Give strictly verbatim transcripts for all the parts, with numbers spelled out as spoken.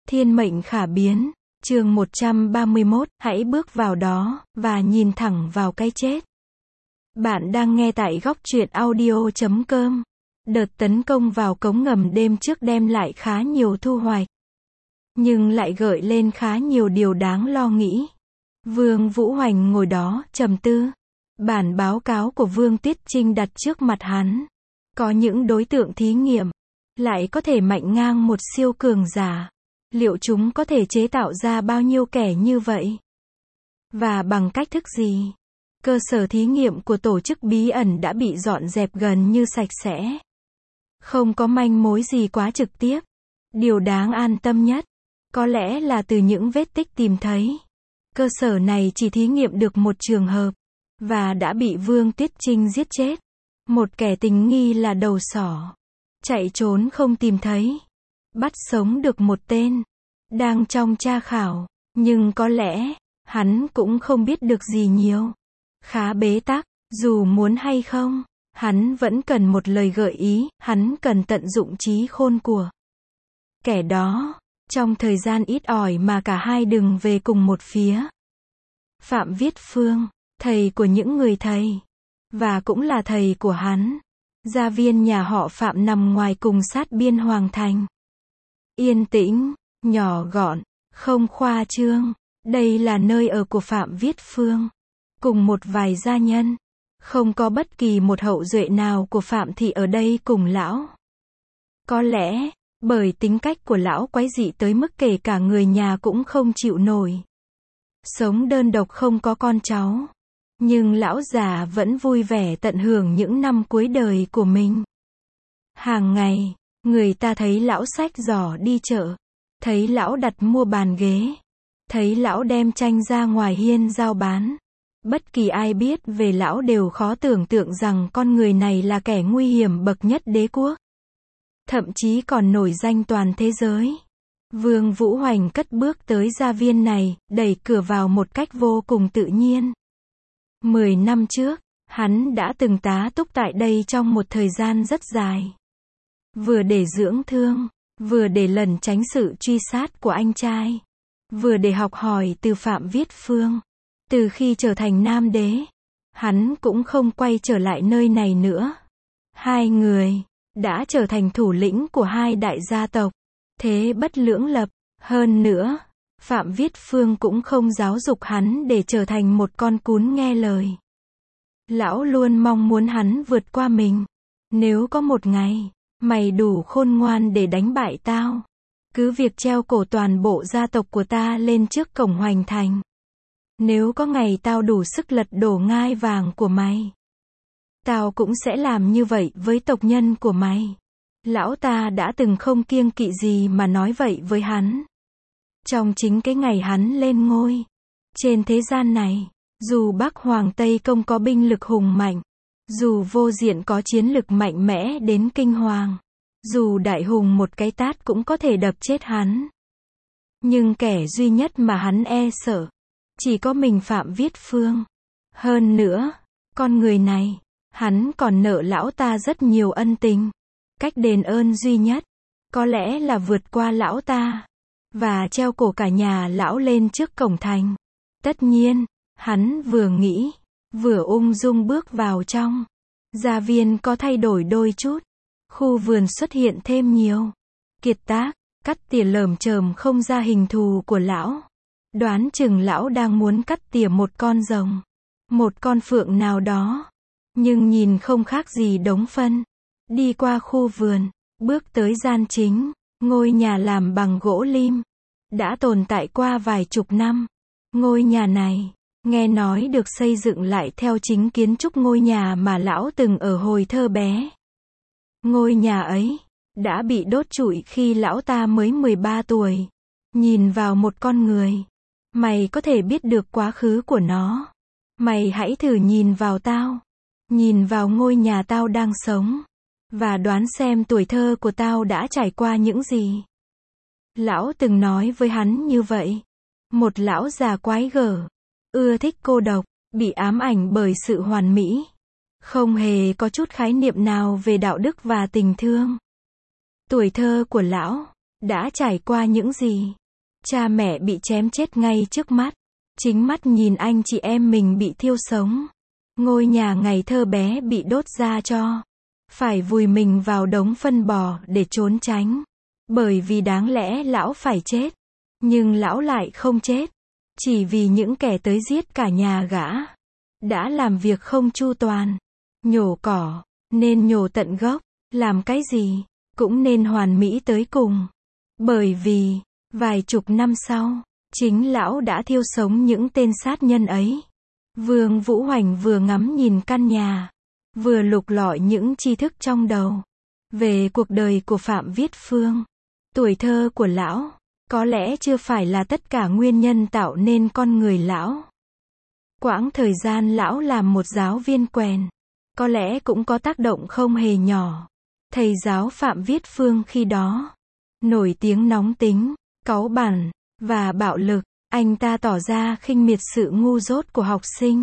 Thiên mệnh khả biến, chương một trăm ba mươi mốt, hãy bước vào đó, và nhìn thẳng vào cái chết. Bạn đang nghe tại góc truyện audio chấm com. Đợt tấn công vào cống ngầm đêm trước đem lại khá nhiều thu hoạch, nhưng lại gợi lên khá nhiều điều đáng lo nghĩ. Vương Vũ Hoành ngồi đó, trầm tư. Bản báo cáo của Vương Tiết Trinh đặt trước mặt hắn. Có những đối tượng thí nghiệm, lại có thể mạnh ngang một siêu cường giả. Liệu chúng có thể chế tạo ra bao nhiêu kẻ như vậy? Và bằng cách thức gì? Cơ sở thí nghiệm của tổ chức bí ẩn đã bị dọn dẹp gần như sạch sẽ. Không có manh mối gì quá trực tiếp. Điều đáng an tâm nhất, có lẽ là từ những vết tích tìm thấy. Cơ sở này chỉ thí nghiệm được một trường hợp, và đã bị Vương Tiết Trinh giết chết. Một kẻ tình nghi là đầu sỏ. Chạy trốn không tìm thấy. Bắt sống được một tên. Đang trong tra khảo, nhưng có lẽ, hắn cũng không biết được gì nhiều. Khá bế tắc, dù muốn hay không, hắn vẫn cần một lời gợi ý, hắn cần tận dụng trí khôn của kẻ đó, trong thời gian ít ỏi mà cả hai đừng về cùng một phía. Phạm Viết Phương, thầy của những người thầy, và cũng là thầy của hắn. Gia viên nhà họ Phạm nằm ngoài cùng sát biên Hoàng Thành. Yên tĩnh, nhỏ gọn, không khoa trương. Đây là nơi ở của Phạm Viết Phương, cùng một vài gia nhân. Không có bất kỳ một hậu duệ nào của Phạm thị ở đây cùng lão. Có lẽ, bởi tính cách của lão quái dị tới mức kể cả người nhà cũng không chịu nổi. Sống đơn độc không có con cháu. Nhưng lão già vẫn vui vẻ tận hưởng những năm cuối đời của mình. Hàng ngày, người ta thấy lão xách giỏ đi chợ. Thấy lão đặt mua bàn ghế. Thấy lão đem tranh ra ngoài hiên giao bán. Bất kỳ ai biết về lão đều khó tưởng tượng rằng con người này là kẻ nguy hiểm bậc nhất đế quốc. Thậm chí còn nổi danh toàn thế giới. Vương Vũ Hoành cất bước tới gia viên này, đẩy cửa vào một cách vô cùng tự nhiên. Mười năm trước, hắn đã từng tá túc tại đây trong một thời gian rất dài. Vừa để dưỡng thương, vừa để lẩn tránh sự truy sát của anh trai, vừa để học hỏi từ Phạm Viết Phương. Từ khi trở thành nam đế, hắn cũng không quay trở lại nơi này nữa. Hai người đã trở thành thủ lĩnh của hai đại gia tộc, thế bất lưỡng lập. Hơn nữa, Phạm Viết Phương cũng không giáo dục hắn để trở thành một con cún nghe lời. Lão luôn mong muốn hắn vượt qua mình. Nếu có một ngày, mày đủ khôn ngoan để đánh bại tao, cứ việc treo cổ toàn bộ gia tộc của ta lên trước cổng Hoành Thành. Nếu có ngày tao đủ sức lật đổ ngai vàng của mày, tao cũng sẽ làm như vậy với tộc nhân của mày. Lão ta đã từng không kiêng kỵ gì mà nói vậy với hắn. Trong chính cái ngày hắn lên ngôi. Trên thế gian này, dù Bắc Hoàng Tây Công có binh lực hùng mạnh, dù Vô Diện có chiến lực mạnh mẽ đến kinh hoàng, dù Đại Hùng một cái tát cũng có thể đập chết hắn. Nhưng kẻ duy nhất mà hắn e sợ, chỉ có mình Phạm Viết Phương. Hơn nữa, con người này, hắn còn nợ lão ta rất nhiều ân tình. Cách đền ơn duy nhất, có lẽ là vượt qua lão ta, và treo cổ cả nhà lão lên trước cổng thành. Tất nhiên, hắn vừa nghĩ, vừa ung dung bước vào trong. Gia viên có thay đổi đôi chút. Khu vườn xuất hiện thêm nhiều kiệt tác, cắt tỉa lởm chởm không ra hình thù của lão. Đoán chừng lão đang muốn cắt tỉa một con rồng, một con phượng nào đó. Nhưng nhìn không khác gì đống phân. Đi qua khu vườn, bước tới gian chính, ngôi nhà làm bằng gỗ lim. Đã tồn tại qua vài chục năm. Ngôi nhà này, nghe nói được xây dựng lại theo chính kiến trúc ngôi nhà mà lão từng ở hồi thơ bé. Ngôi nhà ấy, đã bị đốt trụi khi lão ta mới mười ba tuổi. Nhìn vào một con người, mày có thể biết được quá khứ của nó. Mày hãy thử nhìn vào tao. Nhìn vào ngôi nhà tao đang sống. Và đoán xem tuổi thơ của tao đã trải qua những gì. Lão từng nói với hắn như vậy. Một lão già quái gở, ưa thích cô độc, bị ám ảnh bởi sự hoàn mỹ. Không hề có chút khái niệm nào về đạo đức và tình thương. Tuổi thơ của lão đã trải qua những gì? Cha mẹ bị chém chết ngay trước mắt. Chính mắt nhìn anh chị em mình bị thiêu sống. Ngôi nhà ngày thơ bé bị đốt ra tro. Phải vùi mình vào đống phân bò để trốn tránh. Bởi vì đáng lẽ lão phải chết. Nhưng lão lại không chết. Chỉ vì những kẻ tới giết cả nhà gã. Đã làm việc không chu toàn. Nhổ cỏ, nên nhổ tận gốc. Làm cái gì, cũng nên hoàn mỹ tới cùng. Bởi vì, vài chục năm sau, chính lão đã thiêu sống những tên sát nhân ấy. Vương Vũ Hoành vừa ngắm nhìn căn nhà, vừa lục lọi những tri thức trong đầu. Về cuộc đời của Phạm Viết Phương. Tuổi thơ của lão, có lẽ chưa phải là tất cả nguyên nhân tạo nên con người lão. Quãng thời gian lão làm một giáo viên quèn, có lẽ cũng có tác động không hề nhỏ. Thầy giáo Phạm Viết Phương khi đó, nổi tiếng nóng tính, cáu bẳn, và bạo lực. Anh ta tỏ ra khinh miệt sự ngu dốt của học sinh.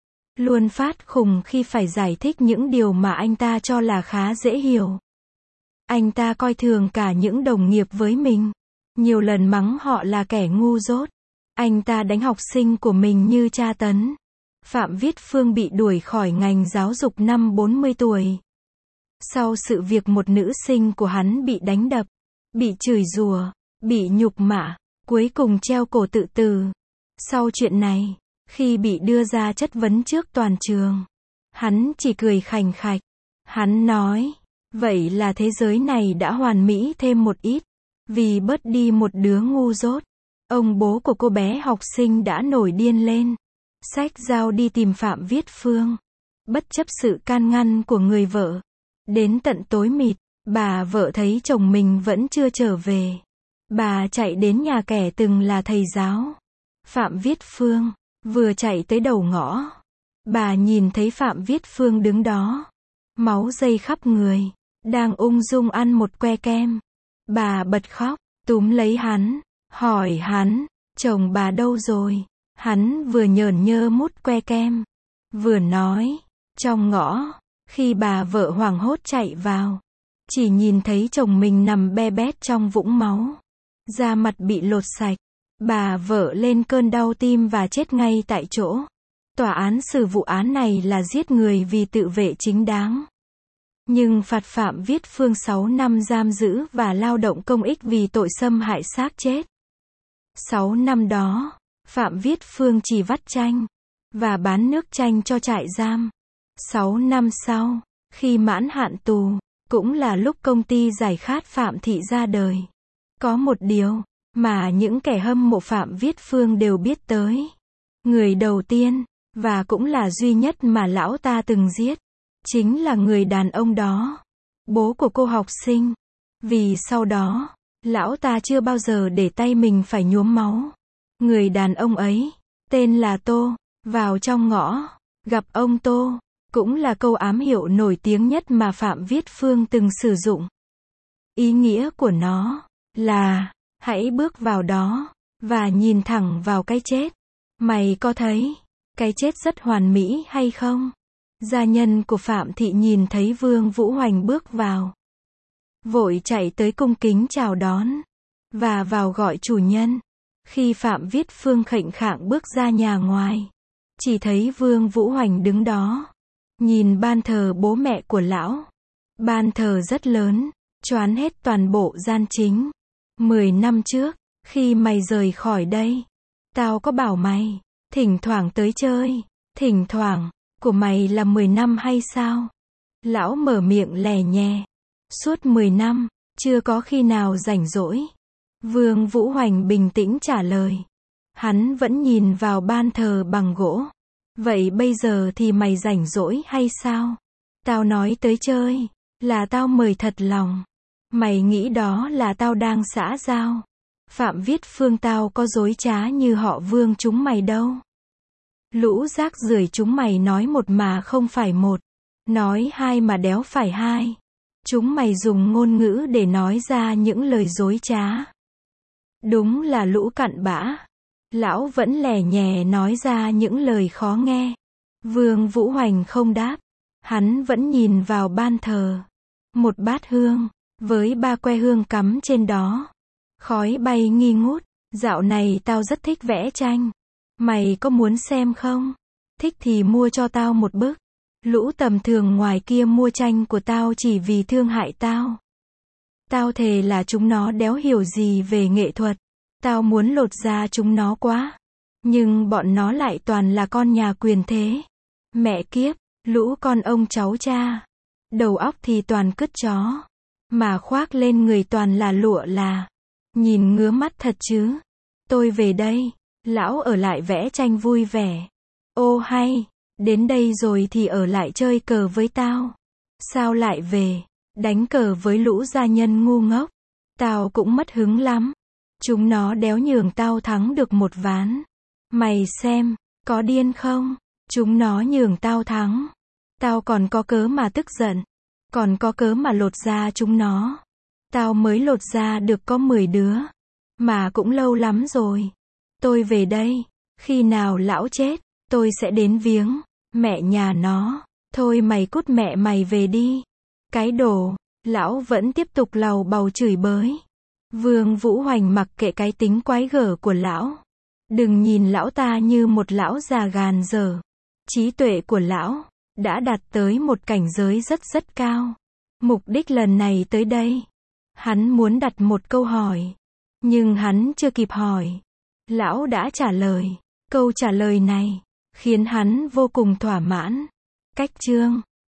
Luôn phát khùng khi phải giải thích những điều mà anh ta cho là khá dễ hiểu. Anh ta coi thường cả những đồng nghiệp với mình. Nhiều lần mắng họ là kẻ ngu dốt. Anh ta đánh học sinh của mình như tra tấn. Phạm Viết Phương bị đuổi khỏi ngành giáo dục năm bốn mươi tuổi. Sau sự việc một nữ sinh của hắn bị đánh đập, bị chửi rủa, bị nhục mạ, cuối cùng treo cổ tự tử. Sau chuyện này, khi bị đưa ra chất vấn trước toàn trường, hắn chỉ cười khành khạch. Hắn nói, vậy là thế giới này đã hoàn mỹ thêm một ít, vì bớt đi một đứa ngu dốt. Ông bố của cô bé học sinh đã nổi điên lên, xách dao đi tìm Phạm Viết Phương. Bất chấp sự can ngăn của người vợ, đến tận tối mịt, bà vợ thấy chồng mình vẫn chưa trở về. Bà chạy đến nhà kẻ từng là thầy giáo. Phạm Viết Phương, vừa chạy tới đầu ngõ. Bà nhìn thấy Phạm Viết Phương đứng đó. Máu dây khắp người. Đang ung dung ăn một que kem. Bà bật khóc, túm lấy hắn. Hỏi hắn, chồng bà đâu rồi? Hắn vừa nhởn nhơ mút que kem. Vừa nói, trong ngõ, khi bà vợ hoảng hốt chạy vào. Chỉ nhìn thấy chồng mình nằm be bét trong vũng máu. Da mặt bị lột sạch. Bà vợ lên cơn đau tim và chết ngay tại chỗ. Tòa án xử vụ án này là giết người vì tự vệ chính đáng. Nhưng phạt Phạm Viết Phương sáu năm giam giữ và lao động công ích vì tội xâm hại xác chết. sáu năm đó, Phạm Viết Phương chỉ vắt chanh và bán nước chanh cho trại giam. sáu năm sau, khi mãn hạn tù, cũng là lúc công ty giải khát Phạm Thị ra đời. Có một điều mà những kẻ hâm mộ Phạm Viết Phương đều biết tới. Người đầu tiên, và cũng là duy nhất mà lão ta từng giết, chính là người đàn ông đó, bố của cô học sinh. Vì sau đó, lão ta chưa bao giờ để tay mình phải nhuốm máu. Người đàn ông ấy, tên là Tô, vào trong ngõ, gặp ông Tô, cũng là câu ám hiệu nổi tiếng nhất mà Phạm Viết Phương từng sử dụng. Ý nghĩa của nó là, hãy bước vào đó, và nhìn thẳng vào cái chết. Mày có thấy, cái chết rất hoàn mỹ hay không? Gia nhân của Phạm Thị nhìn thấy Vương Vũ Hoành bước vào. Vội chạy tới cung kính chào đón. Và vào gọi chủ nhân. Khi Phạm Viết Phương khệnh khạng bước ra nhà ngoài, chỉ thấy Vương Vũ Hoành đứng đó. Nhìn ban thờ bố mẹ của lão. Ban thờ rất lớn, choán hết toàn bộ gian chính. Mười năm trước, khi mày rời khỏi đây, tao có bảo mày, thỉnh thoảng tới chơi. Thỉnh thoảng, của mày là mười năm hay sao? Lão mở miệng lè nhè. Suốt mười năm, chưa có khi nào rảnh rỗi. Vương Vũ Hoành bình tĩnh trả lời. Hắn vẫn nhìn vào ban thờ bằng gỗ. Vậy bây giờ thì mày rảnh rỗi hay sao? Tao nói tới chơi, là tao mời thật lòng. Mày nghĩ đó là tao đang xã giao. Phạm Viết Phương, tao có dối trá như họ Vương chúng mày đâu. Lũ rác rưởi chúng mày nói một mà không phải một. Nói hai mà đéo phải hai. Chúng mày dùng ngôn ngữ để nói ra những lời dối trá. Đúng là lũ cặn bã. Lão vẫn lè nhè nói ra những lời khó nghe. Vương Vũ Hoành không đáp. Hắn vẫn nhìn vào ban thờ. Một bát hương, với ba que hương cắm trên đó. Khói bay nghi ngút. Dạo này tao rất thích vẽ tranh. Mày có muốn xem không? Thích thì mua cho tao một bức. Lũ tầm thường ngoài kia mua tranh của tao chỉ vì thương hại tao. Tao thề là chúng nó đéo hiểu gì về nghệ thuật. Tao muốn lột da chúng nó quá. Nhưng bọn nó lại toàn là con nhà quyền thế. Mẹ kiếp, lũ con ông cháu cha. Đầu óc thì toàn cứt chó. Mà khoác lên người toàn là lụa là. Nhìn ngứa mắt thật chứ. Tôi về đây. Lão ở lại vẽ tranh vui vẻ. Ô hay, đến đây rồi thì ở lại chơi cờ với tao. Sao lại về? Đánh cờ với lũ gia nhân ngu ngốc. Tao cũng mất hứng lắm. Chúng nó đéo nhường tao thắng được một ván. Mày xem, có điên không? Chúng nó nhường tao thắng. Tao còn có cớ mà tức giận. Còn có cớ mà lột da chúng nó. Tao mới lột da được có mười đứa. Mà cũng lâu lắm rồi. Tôi về đây. Khi nào lão chết, tôi sẽ đến viếng. Mẹ nhà nó. Thôi mày cút mẹ mày về đi. Cái đồ. Lão vẫn tiếp tục lầu bầu chửi bới. Vương Vũ Hoành mặc kệ cái tính quái gở của lão. Đừng nhìn lão ta như một lão già gàn dở. Trí tuệ của lão đã đạt tới một cảnh giới rất rất cao. Mục đích lần này tới đây, hắn muốn đặt một câu hỏi. Nhưng hắn chưa kịp hỏi. Lão đã trả lời. Câu trả lời này khiến hắn vô cùng thỏa mãn. Cách chương